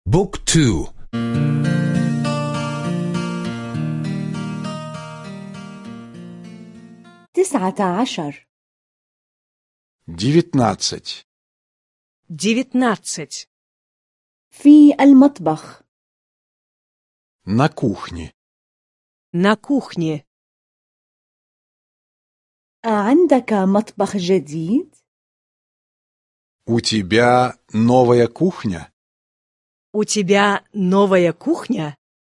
بوك تو 19 19. 19. في المطبخ. На кухне. На кухне. أعندك مطبخ جديد؟ У тебя новая кухня? У тебя новая кухня?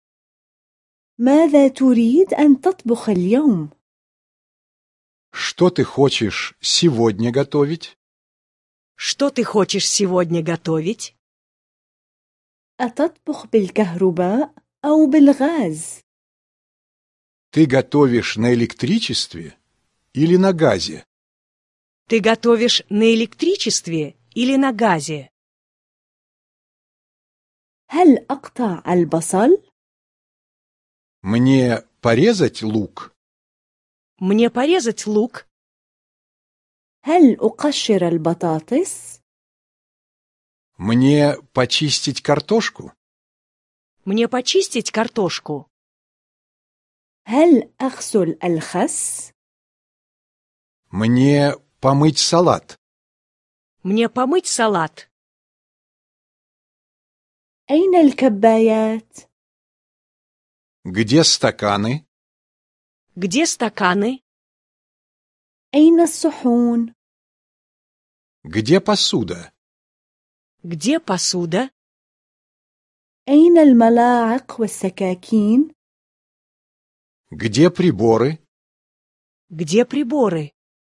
ماذا تريد أن تطبخ اليوم؟ Что ты хочешь сегодня готовить? Что ты хочешь сегодня готовить? أتطبخ بالكهرباء أو بالغاز؟ Ты готовишь на электричестве или на газе? Ты готовишь на электричестве или на газе? هل أقطع البصل؟ Мне порезать лук? Мне порезать лук? هل أقشر البطاطس؟ Мне почистить картошку? Мне почистить картошку? هل أغسل الخس؟ Мне помыть салат? Мне помыть салат? أين الكبايات؟ Где стаканы? Где стаканы? أين الصحون؟ Где посуда? Где посуда? أين الملاعق والسكاكين؟ Где приборы? Где приборы?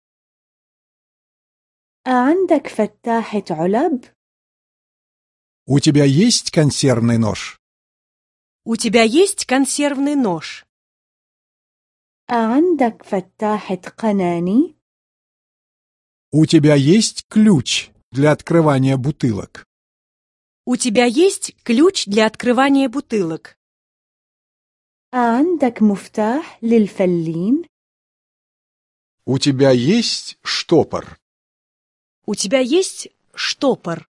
أعندك فتاحة علب؟ У тебя есть консервный нож? У тебя есть консервный нож? أعندك فتاحة قناني؟ У тебя есть ключ для открывания бутылок? У тебя есть ключ для открывания бутылок? أعندك مفتاح للفلين؟ У тебя есть штопор? У тебя есть штопор?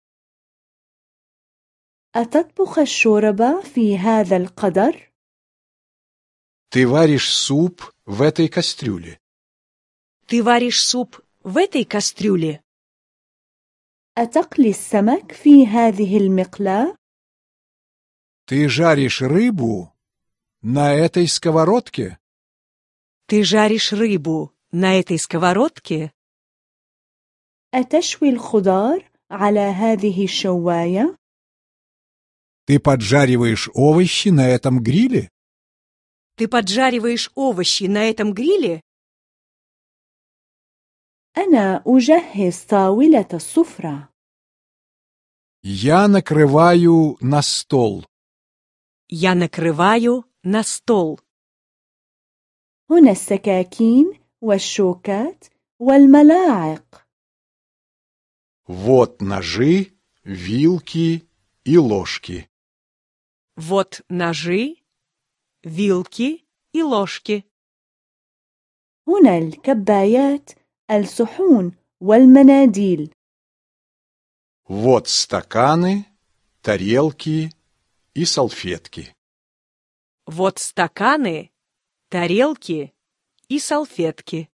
أتطبخ الشوربة في هذا القدر؟ Ты варишь суп в этой кастрюле? Ты варишь суп в этой кастрюле? أتقلي السمك في هذه المقلاة؟ Ты жаришь рыбу на этой сковородке? Ты жаришь рыбу на этой сковородке? أتشوي الخضار على هذه الشواية؟ Ты поджариваешь овощи на этом гриле? Ты поджариваешь овощи на этом гриле? أنا أجهز طاولة السفرة. Я накрываю на стол. Я накрываю на стол. هنا السكاكين والشوكات والملاعق. Вот ножи, вилки и ложки. Вот ножи, вилки и ложки. هنا الكبايات، الصحون والمناديل. Вот стаканы, тарелки и салфетки. Вот стаканы, тарелки и салфетки.